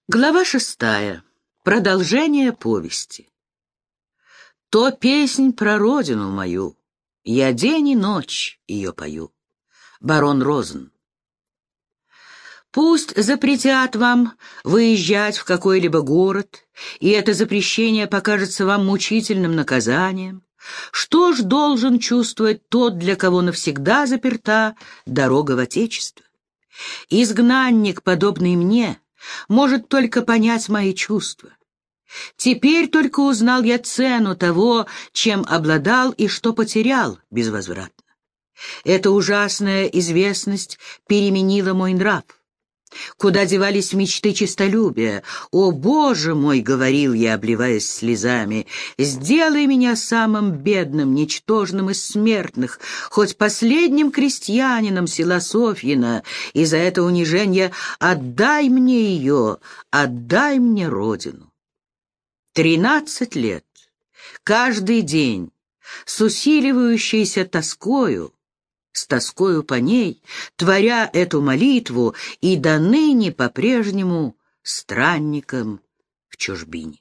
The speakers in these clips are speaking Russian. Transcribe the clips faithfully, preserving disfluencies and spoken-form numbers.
Глава шестая. Продолжение повести. То песнь про родину мою, я день и ночь ее пою. Барон Розен. Пусть запретят вам выезжать в какой-либо город, и это запрещение покажется вам мучительным наказанием. Что ж должен чувствовать тот, для кого навсегда заперта дорога в Отечество? Изгнанник, подобный мне, может только понять мои чувства. Теперь только узнал я цену того, чем обладал и что потерял безвозвратно. Эта ужасная известность переменила мой нрав. Куда девались мечты честолюбия? «О, Боже мой!» — говорил я, обливаясь слезами, «сделай меня самым бедным, ничтожным из смертных, хоть последним крестьянином села Софьино, и за это унижение отдай мне ее, отдай мне родину». Тринадцать лет, каждый день, с усиливающейся тоскою, с тоскою по ней, творя эту молитву, и до ныне по-прежнему странником в чужбине.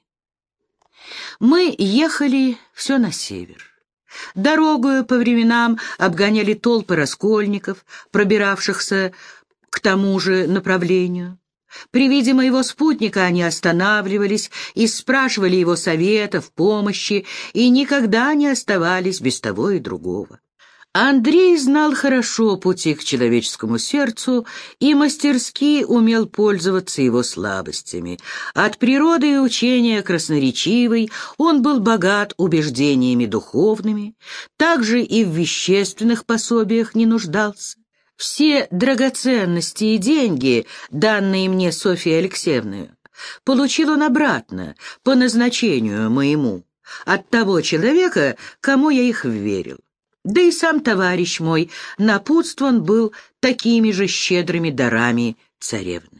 Мы ехали все на север. Дорогою по временам обгоняли толпы раскольников, пробиравшихся к тому же направлению. При виде моего спутника они останавливались и спрашивали его советов, помощи, и никогда не оставались без того и другого. Андрей знал хорошо пути к человеческому сердцу и мастерски умел пользоваться его слабостями. От природы и учения красноречивый, он был богат убеждениями духовными, также и в вещественных пособиях не нуждался. Все драгоценности и деньги, данные мне Софьей Алексеевной, получил он обратно, по назначению моему, от того человека, кому я их вверил. Да и сам товарищ мой напутствован был такими же щедрыми дарами царевны.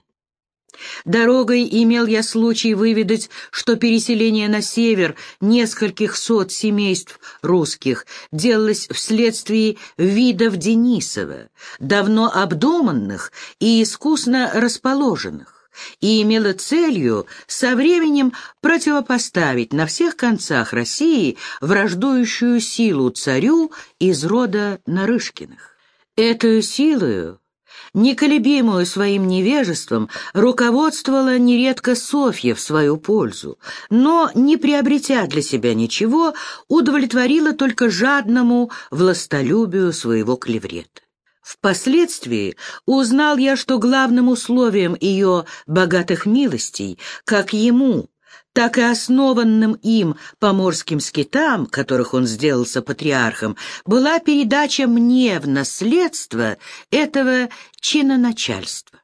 Дорогой имел я случай выведать, что переселение на север нескольких сот семейств русских делалось вследствие видов Денисова, давно обдуманных и искусно расположенных, и имела целью со временем противопоставить на всех концах России враждующую силу царю из рода Нарышкиных. Эту силою, неколебимую своим невежеством, руководствовала нередко Софья в свою пользу, но, не приобретя для себя ничего, удовлетворила только жадному властолюбию своего клеврета. Впоследствии узнал я, что главным условием ее богатых милостей, как ему, так и основанным им поморским скитам, которых он сделался патриархом, была передача мне в наследство этого чиноначальства.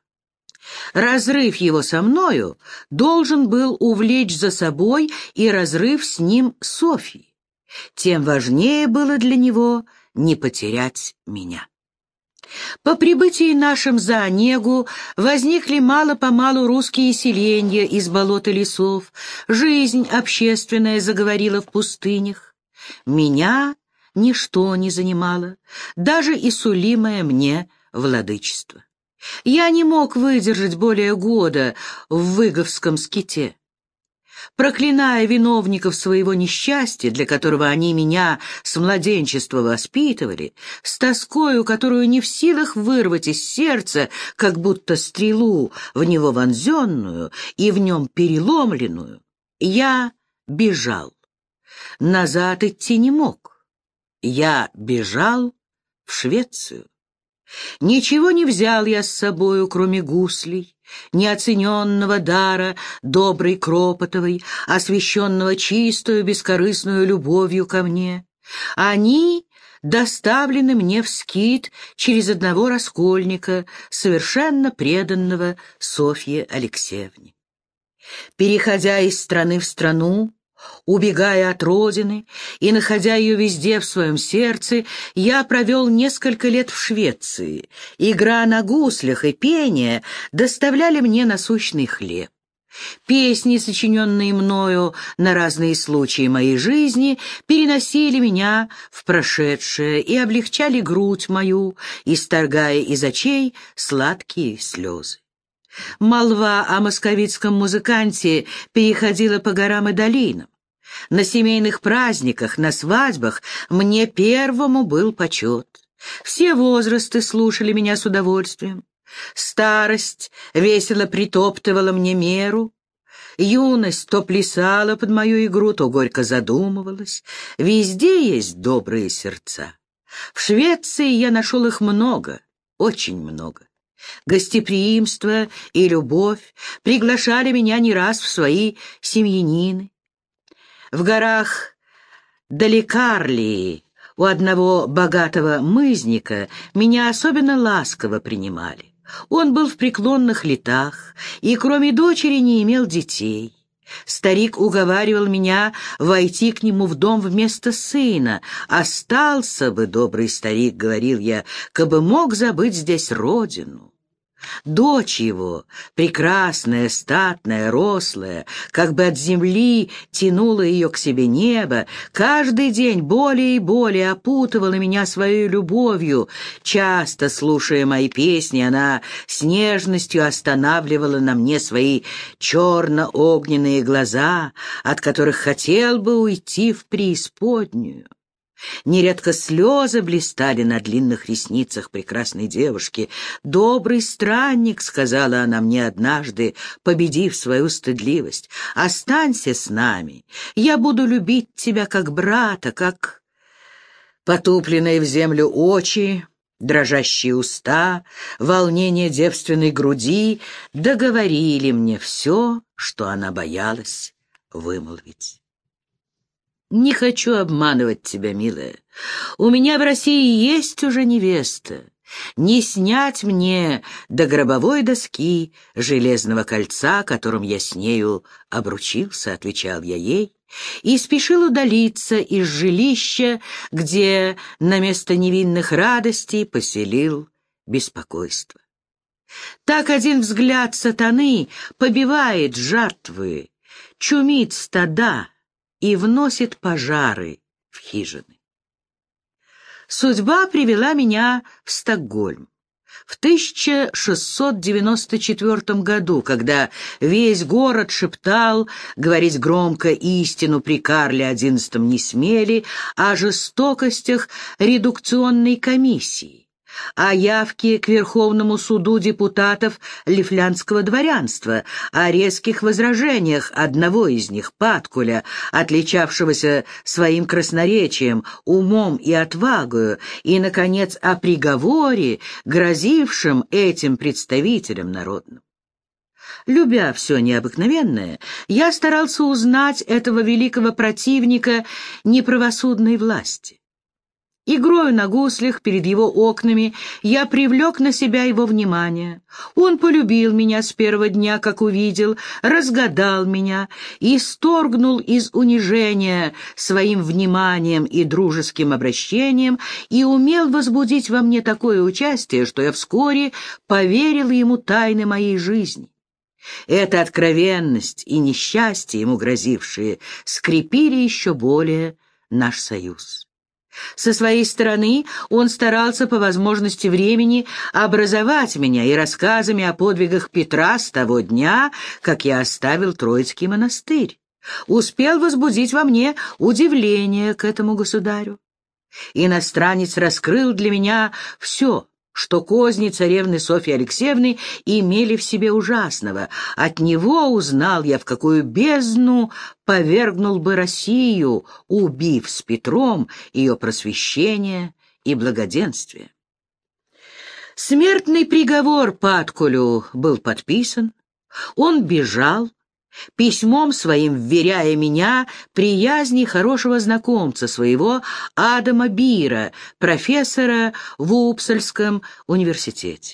Разрыв его со мною должен был увлечь за собой и разрыв с ним Софьи. Тем важнее было для него не потерять меня. По прибытии нашим за Онегу возникли мало-помалу русские селения из болот и лесов, жизнь общественная заговорила в пустынях. Меня ничто не занимало, даже и сулимое мне владычество. Я не мог выдержать более года в Выговском ските. Проклиная виновников своего несчастья, для которого они меня с младенчества воспитывали, с тоскою, которую не в силах вырвать из сердца, как будто стрелу в него вонзенную и в нем переломленную, я бежал. Назад идти не мог. Я бежал в Швецию. Ничего не взял я с собою, кроме гуслей, неоцененного дара доброй Кропотовой, освященного чистую бескорыстную любовью ко мне. Они доставлены мне в скит через одного раскольника, совершенно преданного Софье Алексеевне. Переходя из страны в страну, убегая от родины и находя ее везде в своем сердце, я провел несколько лет в Швеции. Игра на гуслях и пение доставляли мне насущный хлеб. Песни, сочиненные мною на разные случаи моей жизни, переносили меня в прошедшее и облегчали грудь мою, исторгая из очей сладкие слезы. Молва о московитском музыканте переходила по горам и долинам. На семейных праздниках, на свадьбах мне первому был почет. Все возрасты слушали меня с удовольствием. Старость весело притоптывала мне меру. Юность то плясала под мою игру, то горько задумывалась. Везде есть добрые сердца. В Швеции я нашел их много, очень много. Гостеприимство и любовь приглашали меня не раз в свои семьянины. В горах Далекарлии у одного богатого мызника меня особенно ласково принимали. Он был в преклонных летах и, кроме дочери, не имел детей. Старик уговаривал меня войти к нему в дом вместо сына. «Остался бы, добрый старик, — говорил я, — кабы мог забыть здесь родину». Дочь его, прекрасная, статная, рослая, как бы от земли тянула ее к себе небо, каждый день более и более опутывала меня своей любовью. Часто, слушая мои песни, она с нежностью останавливала на мне свои черно-огненные глаза, от которых хотел бы уйти в преисподнюю. Нередко слезы блистали на длинных ресницах прекрасной девушки. «Добрый странник, — сказала она мне однажды, победив свою стыдливость, — останься с нами. Я буду любить тебя как брата, как...» Потупленные в землю очи, дрожащие уста, волнение девственной груди договорили мне все, что она боялась вымолвить. Не хочу обманывать тебя, милая. У меня в России есть уже невеста. Не снять мне до гробовой доски железного кольца, которым я с нею обручился, — отвечал я ей, и спешил удалиться из жилища, где на место невинных радостей поселил беспокойство. Так один взгляд сатаны побивает жертвы, чумит стада и вносит пожары в хижины. Судьба привела меня в Стокгольм. В тысяча шестьсот девяносто четвёртом году, когда весь город шептал, говорить громко истину при Карле одиннадцатом не смели, о жестокостях редукционной комиссии, о явке к Верховному суду депутатов лифляндского дворянства, о резких возражениях одного из них, Паткуля, отличавшегося своим красноречием, умом и отвагою, и, наконец, о приговоре, грозившем этим представителям народным. Любя все необыкновенное, я старался узнать этого великого противника неправосудной власти. Игрою на гуслях перед его окнами я привлек на себя его внимание. Он полюбил меня с первого дня, как увидел, разгадал меня и исторгнул из унижения своим вниманием и дружеским обращением и умел возбудить во мне такое участие, что я вскоре поверил ему тайны моей жизни. Эта откровенность и несчастье, ему грозившие, скрепили еще более наш союз. Со своей стороны он старался по возможности времени образовать меня и рассказами о подвигах Петра с того дня, как я оставил Троицкий монастырь. Успел возбудить во мне удивление к этому государю. Иностранец раскрыл для меня все, что козни царевны Софьи Алексеевны имели в себе ужасного. От него узнал я, в какую бездну повергнул бы Россию, убив с Петром ее просвещение и благоденствие. Смертный приговор Паткулю был подписан, он бежал, письмом своим вверяя меня приязни хорошего знакомца своего Адама Бира, профессора в Упсальском университете.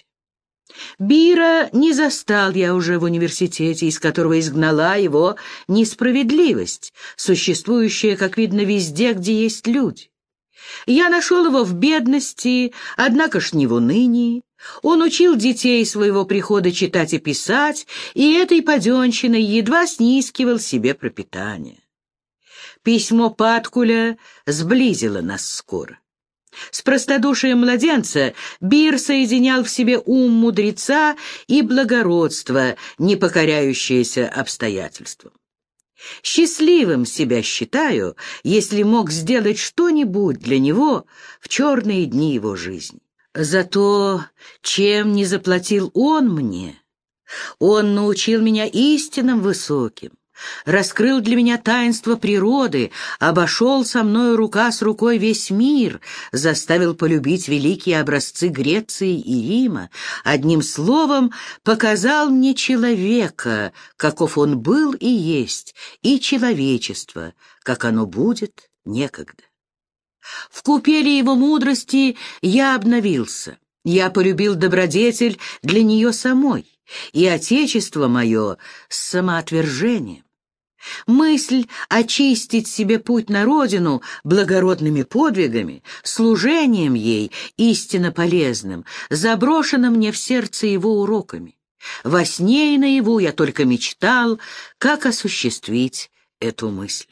Бира не застал я уже в университете, из которого изгнала его несправедливость, существующая, как видно, везде, где есть люди. Я нашел его в бедности, однако ж не в унынии. Он учил детей своего прихода читать и писать, и этой паденщиной едва снискивал себе пропитание. Письмо Паткуля сблизило нас скоро. С простодушием младенца Бир соединял в себе ум мудреца и благородство, не покоряющееся обстоятельствам. Счастливым себя считаю, если мог сделать что-нибудь для него в черные дни его жизни. Зато чем не заплатил он мне? Он научил меня истинам высоким, раскрыл для меня таинство природы, обошел со мною рука с рукой весь мир, заставил полюбить великие образцы Греции и Рима, одним словом, показал мне человека, каков он был и есть, и человечество, как оно будет некогда. В купели его мудрости я обновился, я полюбил добродетель для нее самой, и отечество мое с самоотвержением. Мысль очистить себе путь на родину благородными подвигами, служением ей истинно полезным, заброшена мне в сердце его уроками. Во сне и наяву я только мечтал, как осуществить эту мысль.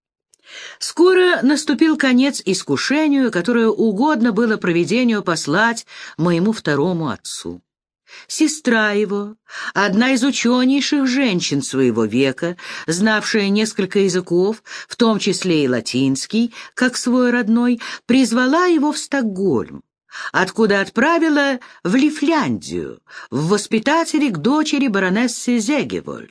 Скоро наступил конец искушению, которое угодно было провидению послать моему второму отцу. Сестра его, одна из ученейших женщин своего века, знавшая несколько языков, в том числе и латинский, как свой родной, призвала его в Стокгольм, откуда отправила в Лифляндию, в воспитатели к дочери баронессы Зегевольд.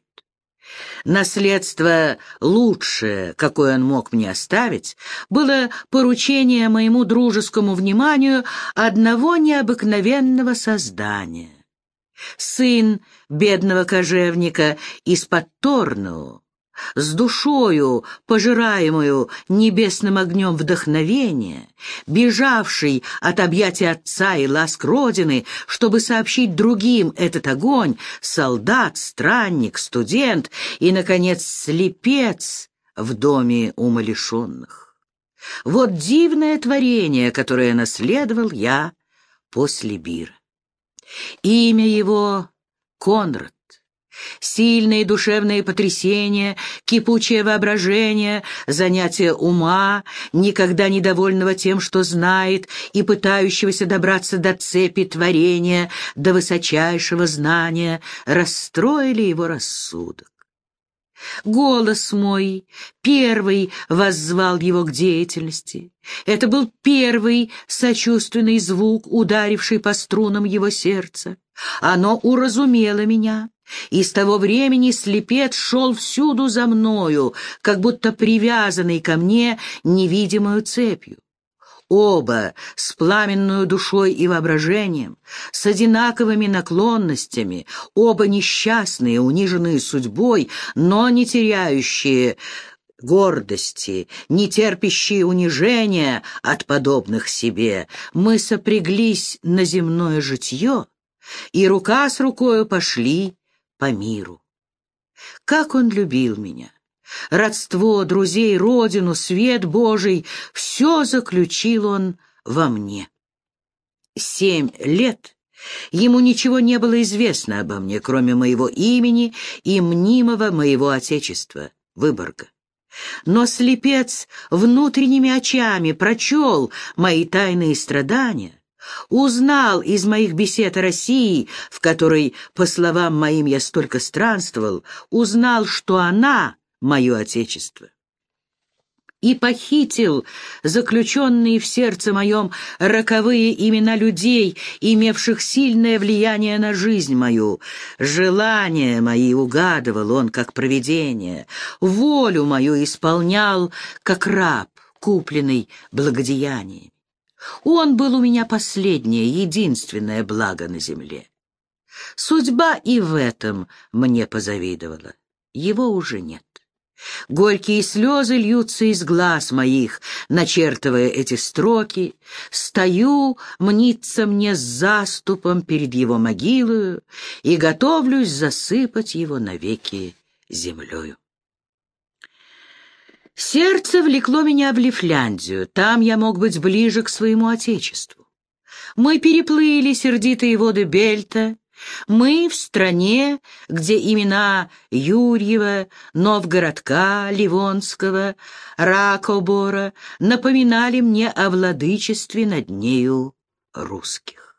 Наследство лучшее, какое он мог мне оставить, было поручение моему дружескому вниманию одного необыкновенного создания. Сын бедного кожевника из-под Торну, с душою, пожираемую небесным огнем вдохновения, бежавший от объятий отца и ласк Родины, чтобы сообщить другим этот огонь, солдат, странник, студент и, наконец, слепец в доме умалишенных. Вот дивное творение, которое наследовал я после Бира. Имя его — Конрад. Сильные душевные потрясения, кипучее воображение, занятие ума, никогда недовольного тем, что знает, и пытающегося добраться до цепи творения, до высочайшего знания, расстроили его рассудок. Голос мой первый воззвал его к деятельности. Это был первый сочувственный звук, ударивший по струнам его сердца. Оно уразумело меня, и с того времени слепец шел всюду за мною, как будто привязанный ко мне невидимою цепью. Оба с пламенную душой и воображением, с одинаковыми наклонностями, оба несчастные, униженные судьбой, но не теряющие гордости, не терпящие унижения от подобных себе, мы сопряглись на земное житье, и рука с рукою пошли по миру. Как он любил меня! Родство, друзей, родину, свет Божий — все заключил он во мне. Семь лет ему ничего не было известно обо мне, кроме моего имени и мнимого моего отечества, Выборга. Но слепец внутренними очами прочел мои тайные страдания, узнал из моих бесед о России, в которой, по словам моим, я столько странствовал, узнал, что она — мое отечество, и похитил заключенные в сердце моем роковые имена людей, имевших сильное влияние на жизнь мою. Желания мои угадывал он, как провидение, волю мою исполнял, как раб, купленный благодеяниями. Он был у меня последнее, единственное благо на земле. Судьба и в этом мне позавидовала. Его уже нет. Горькие слезы льются из глаз моих, начертывая эти строки. Стою, мнится мне с заступом перед его могилою и готовлюсь засыпать его навеки землею. Сердце влекло меня в Лифляндию, там я мог быть ближе к своему отечеству. Мы переплыли сердитые воды Бельта Мы в стране, где имена Юрьева, Новгородка, Ливонского, Ракобора напоминали мне о владычестве над нею русских.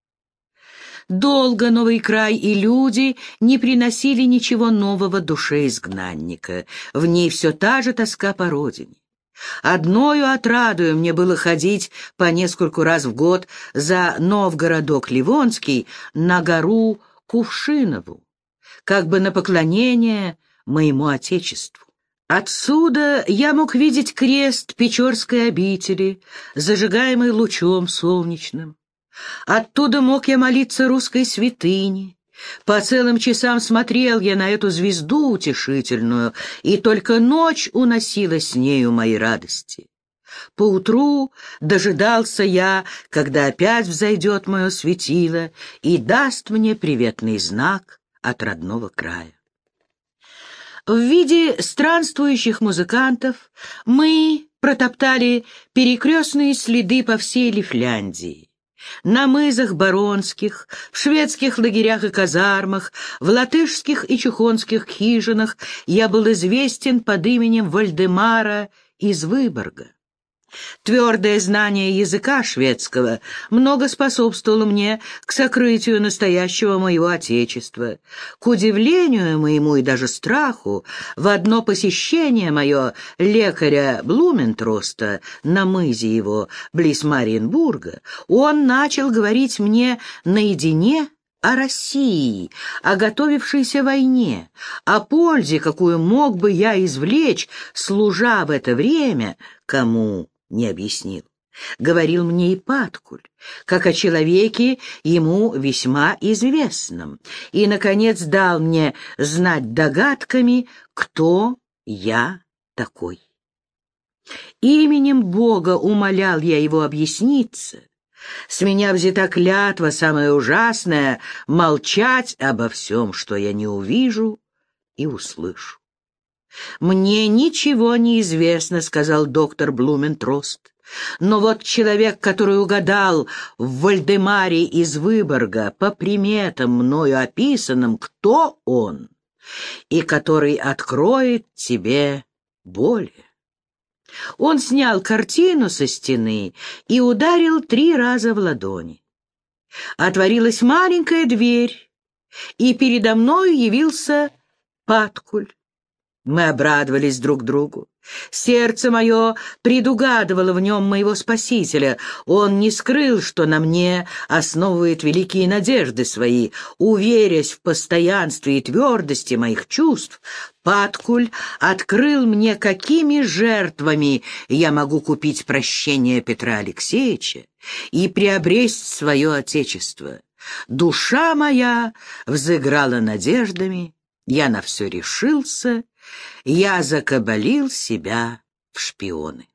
Долго новый край и люди не приносили ничего нового душе изгнанника. В ней все та же тоска по родине. Одною отрадою мне было ходить по нескольку раз в год за Новгородок Ливонский на гору Кувшинову, как бы на поклонение моему Отечеству. Отсюда я мог видеть крест Печорской обители, зажигаемый лучом солнечным. Оттуда мог я молиться русской святыне. По целым часам смотрел я на эту звезду утешительную, и только ночь уносила с нею мои радости. Поутру дожидался я, когда опять взойдет мое светило и даст мне приветный знак от родного края. В виде странствующих музыкантов мы протоптали перекрестные следы по всей Лифляндии. На мызах Баронских, в шведских лагерях и казармах, в латышских и чухонских хижинах я был известен под именем Вальдемара из Выборга. Твердое знание языка шведского много способствовало мне к сокрытию настоящего моего отечества. К удивлению моему и даже страху, в одно посещение мое лекаря Блументроста на мызе его, близ Мариенбурга, он начал говорить мне наедине о России, о готовившейся войне, о пользе, какую мог бы я извлечь, служа в это время, кому не объяснил. Говорил мне и Паткуль, как о человеке ему весьма известном, и, наконец, дал мне знать догадками, кто я такой. Именем Бога умолял я его объясниться. С меня взята клятва, самая ужасная, молчать обо всем, что я не увижу и услышу. «Мне ничего не известно», — сказал доктор Блументрост. «Но вот человек, который угадал в Вальдемаре из Выборга по приметам мною описанным, кто он, и который откроет тебе более». Он снял картину со стены и ударил три раза в ладони. Отворилась маленькая дверь, и передо мною явился Паткуль. Мы обрадовались друг другу. Сердце мое предугадывало в нем моего Спасителя. Он не скрыл, что на мне основывает великие надежды свои. Уверясь в постоянстве и твердости моих чувств, Паткуль открыл мне, какими жертвами я могу купить прощение Петра Алексеевича и приобресть свое отечество. Душа моя взыграла надеждами, я на все решился, я закабалил себя в шпионы.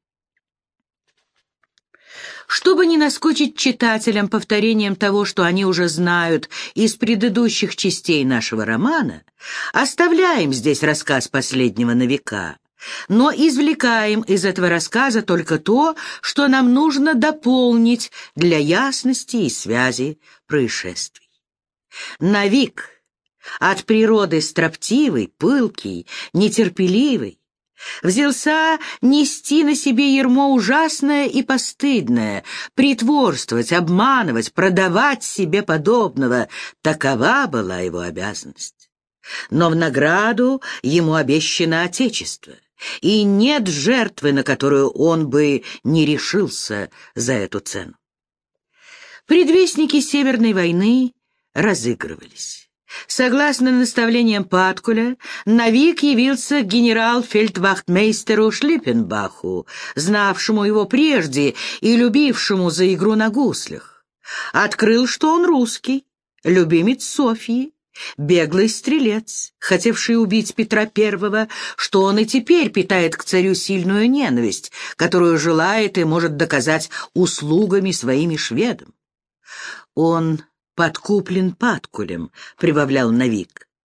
Чтобы не наскучить читателям повторением того, что они уже знают из предыдущих частей нашего романа, оставляем здесь рассказ последнего на века, но извлекаем из этого рассказа только то, что нам нужно дополнить для ясности и связи происшествий. Навик, от природы строптивый, пылкий, нетерпеливый, взялся нести на себе ярмо ужасное и постыдное, притворствовать, обманывать, продавать себе подобного. Такова была его обязанность. Но в награду ему обещано Отечество, и нет жертвы, на которую он бы не решился за эту цену. Предвестники Северной войны разыгрывались. Согласно наставлениям Паткуля, Навик явился к генерал-фельдвахтмейстеру Шлиппенбаху, знавшему его прежде и любившему за игру на гуслях. Открыл, что он русский, любимец Софьи, беглый стрелец, хотевший убить Петра Первого, что он и теперь питает к царю сильную ненависть, которую желает и может доказать услугами своими шведам. Он подкуплен Паткулем, прибавлял Навик.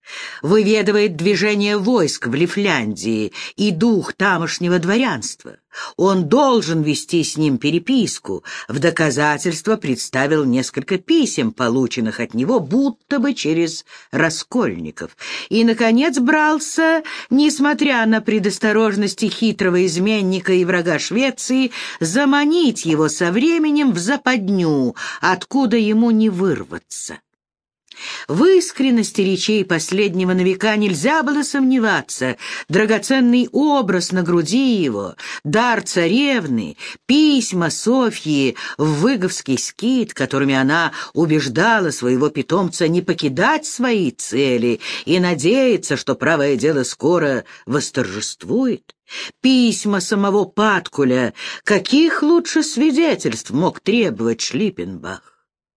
выведывает движение войск в Лифляндии и дух тамошнего дворянства. Он должен вести с ним переписку. В доказательство представил несколько писем, полученных от него будто бы через раскольников. И, наконец, брался, несмотря на предосторожности хитрого изменника и врага Швеции, заманить его со временем в западню, откуда ему не вырваться. В искренности речей последнего на века нельзя было сомневаться. Драгоценный образ на груди его, дар царевны, письма Софьи в Выговский скит, которыми она убеждала своего питомца не покидать свои цели и надеяться, что правое дело скоро восторжествует. Письма самого Паткуля, каких лучше свидетельств мог требовать Шлиппенбах?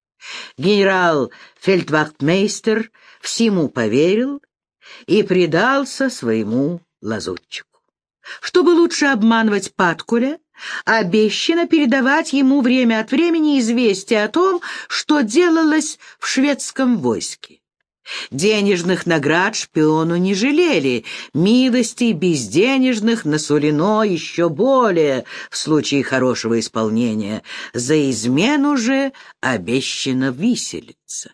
Генерал-фельдвахтмейстер всему поверил и предался своему лазутчику. Чтобы лучше обманывать Паткуля, обещано передавать ему время от времени известия о том, что делалось в шведском войске. Денежных наград шпиону не жалели, милостей безденежных насулено еще более в случае хорошего исполнения. За измену же обещано виселица.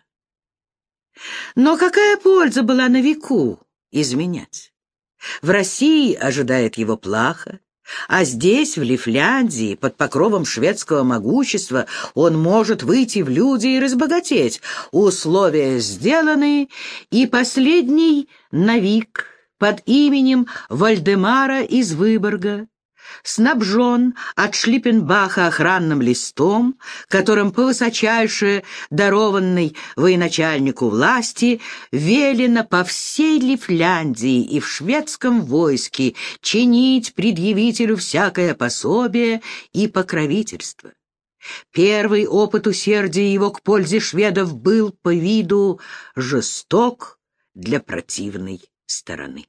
Но какая польза была на веку изменять? В России ожидает его плаха, а здесь, в Лифляндии, под покровом шведского могущества, он может выйти в люди и разбогатеть. Условия сделаны, и последний навик под именем Вальдемара из Выборга снабжен от Шлиппенбаха охранным листом, которым по высочайше дарованной военачальнику власти велено по всей Лифляндии и в шведском войске чинить предъявителю всякое пособие и покровительство. Первый опыт усердия его к пользе шведов был по виду жесток для противной стороны.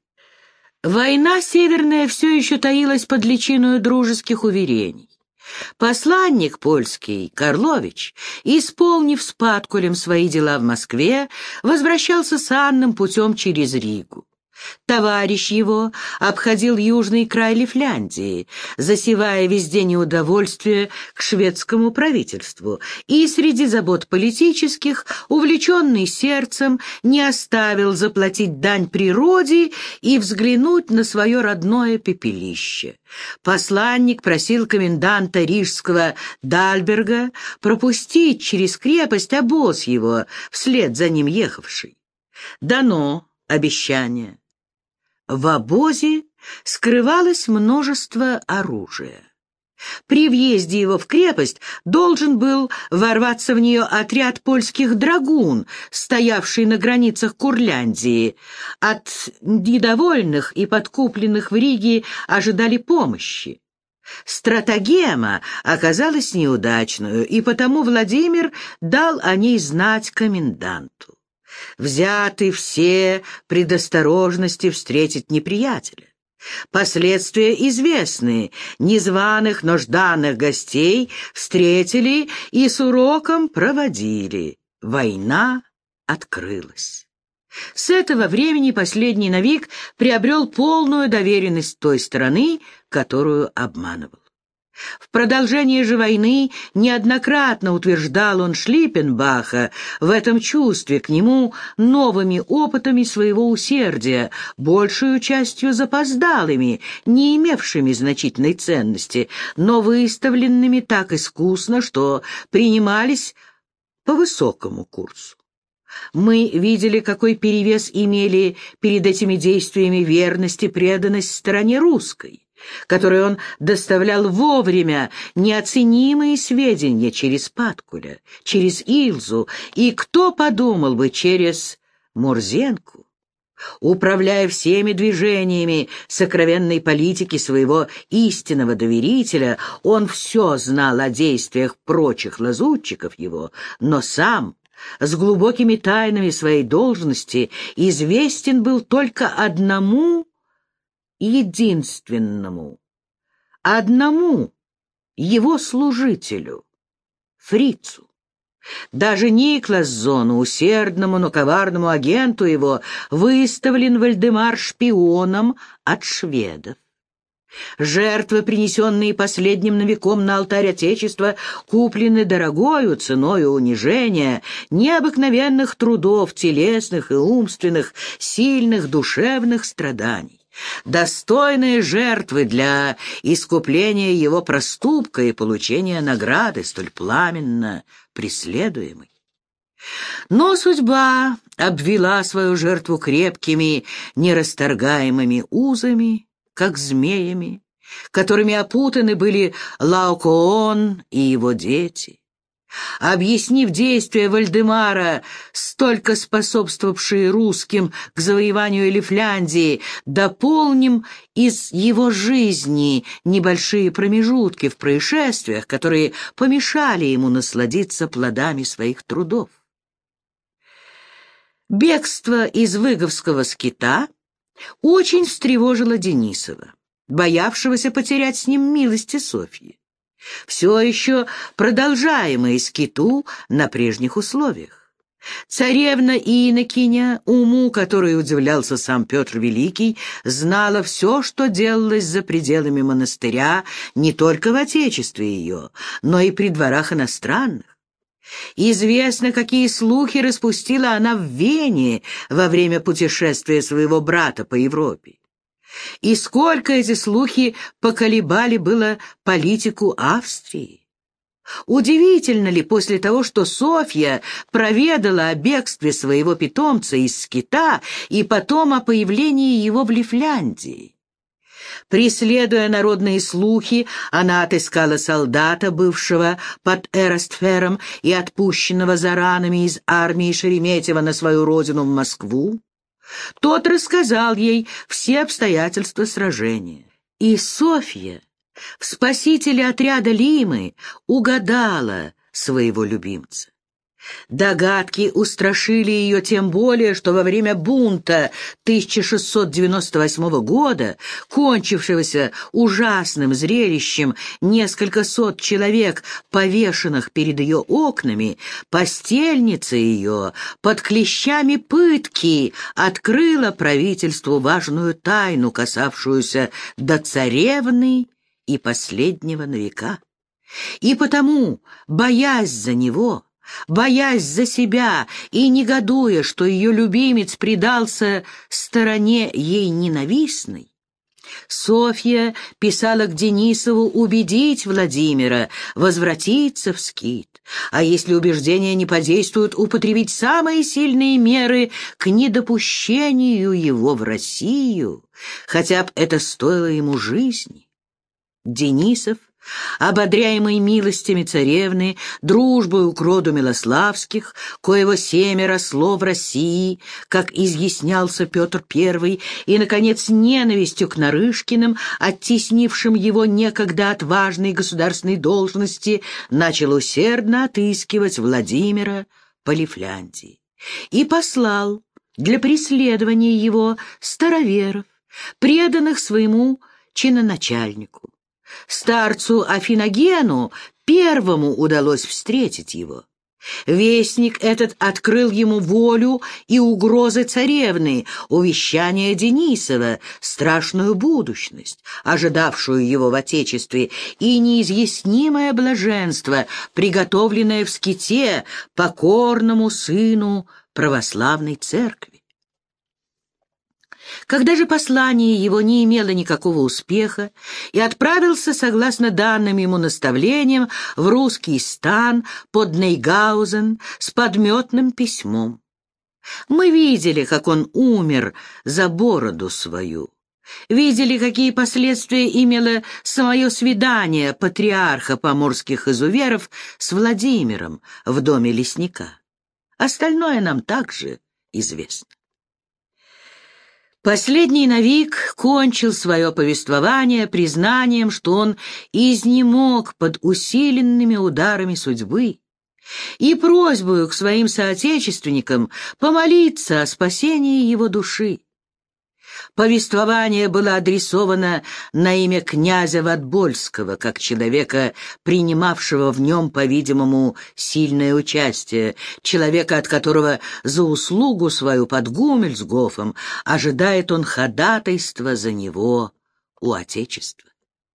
Война северная все еще таилась под личиною дружеских уверений. Посланник польский, Карлович, исполнив с Паткулем свои дела в Москве, возвращался санным путем через Ригу. Товарищ его обходил южный край Лифляндии, засевая везде неудовольствие к шведскому правительству, и среди забот политических, увлеченный сердцем, не оставил заплатить дань природе и взглянуть на свое родное пепелище. Посланник просил коменданта рижского Дальберга пропустить через крепость обоз его, вслед за ним ехавший. Дано обещание. В обозе скрывалось множество оружия. При въезде его в крепость должен был ворваться в нее отряд польских драгун, стоявший на границах Курляндии. От недовольных и подкупленных в Риге ожидали помощи. Стратагема оказалась неудачную, и потому Владимир дал о ней знать коменданту. Взяты все предосторожности встретить неприятеля. Последствия известны. Незваных, но жданных гостей встретили и с уроком проводили. Война открылась. С этого времени последний навик приобрел полную доверенность той стороны, которую обманывал. В продолжении же войны неоднократно утверждал он Шлиппенбаха в этом чувстве к нему новыми опытами своего усердия, большую частью запоздалыми, не имевшими значительной ценности, но выставленными так искусно, что принимались по высокому курсу. Мы видели, какой перевес имели перед этими действиями верность и преданность стороне русской, которой он доставлял вовремя неоценимые сведения через Паткуля, через Илзу и, кто подумал бы, через Мурзенку. Управляя всеми движениями сокровенной политики своего истинного доверителя, он все знал о действиях прочих лазутчиков его, но сам с глубокими тайнами своей должности известен был только одному единственному, одному его служителю, фрицу. Даже Никласзону, усердному, но коварному агенту его, выставлен Вальдемар шпионом от шведов. Жертвы, принесенные последним новиком на алтарь Отечества, куплены дорогою ценою унижения, необыкновенных трудов, телесных и умственных, сильных душевных страданий. Достойные жертвы для искупления его проступка и получения награды, столь пламенно преследуемой. Но судьба обвела свою жертву крепкими, нерасторгаемыми узами, как змеями, которыми опутаны были Лаокоон и его дети. Объяснив действия Вальдемара, столько способствовавшие русским к завоеванию Лифляндии, дополним из его жизни небольшие промежутки в происшествиях, которые помешали ему насладиться плодами своих трудов. Бегство из Выговского скита очень встревожило Денисова, боявшегося потерять с ним милости Софьи, все еще продолжаемые скиту на прежних условиях. Царевна Инокиня, уму которой удивлялся сам Петр Великий, знала все, что делалось за пределами монастыря, не только в отечестве ее, но и при дворах иностранных. Известно, какие слухи распустила она в Вене во время путешествия своего брата по Европе. И сколько эти слухи поколебали было политику Австрии. Удивительно ли после того, что Софья проведала о бегстве своего питомца из скита и потом о появлении его в Лифляндии? Преследуя народные слухи, она отыскала солдата, бывшего под Эрастфером и отпущенного за ранами из армии Шереметьева на свою родину в Москву. Тот рассказал ей все обстоятельства сражения. И Софья, в спасителе отряда Лимы, угадала своего любимца. Догадки устрашили ее тем более, что во время бунта тысяча шестьсот девяносто восьмого года, кончившегося ужасным зрелищем несколько сот человек, повешенных перед ее окнами, постельница ее под клещами пытки открыла правительству важную тайну, касавшуюся до царевны и последнего новика. И потому, боясь за него, боясь за себя и негодуя, что ее любимец предался стороне ей ненавистной, Софья писала к Денисову убедить Владимира возвратиться в скит, а если убеждения не подействуют, употребить самые сильные меры к недопущению его в Россию, хотя бы это стоило ему жизни. Денисов, ободряемый милостями царевны, дружбою к роду Милославских, коего семя росло в России, как изъяснялся Петр Первый, и, наконец, ненавистью к Нарышкиным, оттеснившим его некогда от важной государственной должности, начал усердно отыскивать Владимира по Лифляндии и послал для преследования его староверов, преданных своему чиноначальнику. Старцу Афиногену первому удалось встретить его. Вестник этот открыл ему волю и угрозы царевны, увещание Денисова, страшную будущность, ожидавшую его в отечестве, и неизъяснимое блаженство, приготовленное в ските покорному сыну православной церкви. Когда же послание его не имело никакого успеха и отправился, согласно данным ему наставлениям, в русский стан под Нейгаузен с подметным письмом. Мы видели, как он умер за бороду свою. Видели, какие последствия имело самое свидание патриарха поморских изуверов с Владимиром в доме лесника. Остальное нам также известно. Последний новик кончил свое повествование признанием, что он изнемог под усиленными ударами судьбы, и просьбою к своим соотечественникам помолиться о спасении его души. Повествование было адресовано на имя князя Ватбольского, как человека, принимавшего в нем, по-видимому, сильное участие, человека, от которого за услугу свою под Гумельсгофом ожидает он ходатайства за него у Отечества.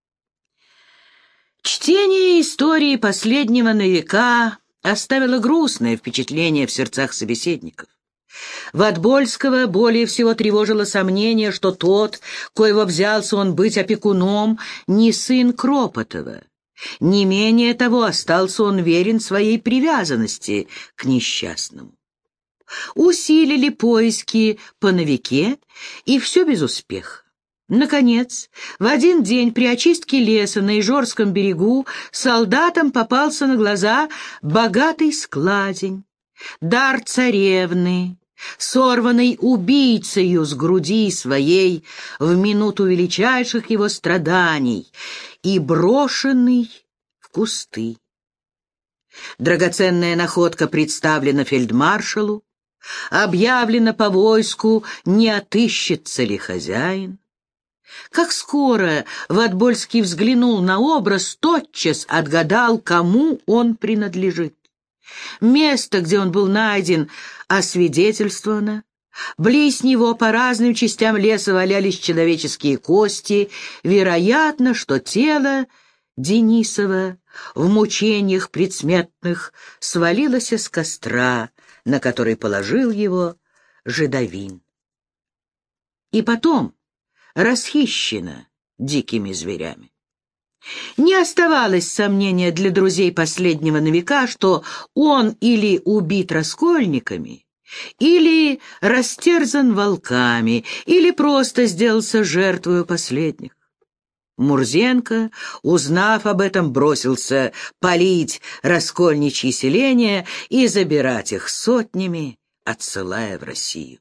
Чтение истории последнего новика оставило грустное впечатление в сердцах собеседников. Ватбольского более всего тревожило сомнение, что тот, коего взялся он быть опекуном, не сын Кропотова. Не менее того, остался он верен своей привязанности к несчастному. Усилили поиски по новике, и все без успеха. Наконец, в один день при очистке леса на Ижорском берегу солдатам попался на глаза богатый складень, дар царевны, сорванный убийцею с груди своей в минуту величайших его страданий и брошенный в кусты. Драгоценная находка представлена фельдмаршалу, объявлено по войску, не отыщется ли хозяин. Как скоро Ватбольский взглянул на образ, тотчас отгадал, кому он принадлежит. Место, где он был найден, освидетельствовано. Близ него по разным частям леса валялись человеческие кости. Вероятно, что тело Денисова в мучениях предсмертных свалилось с костра, на который положил его Жидовин. И потом расхищено дикими зверями. Не оставалось сомнения для друзей последнего новика, что он или убит раскольниками, или растерзан волками, или просто сделался жертвою последних. Мурзенко, узнав об этом, бросился палить раскольничьи селения и забирать их сотнями, отсылая в Россию.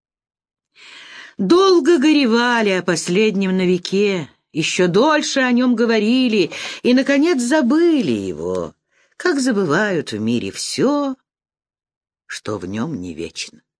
Долго горевали о последнем новике, еще дольше о нем говорили и, наконец, забыли его, как забывают в мире все, что в нем не вечно.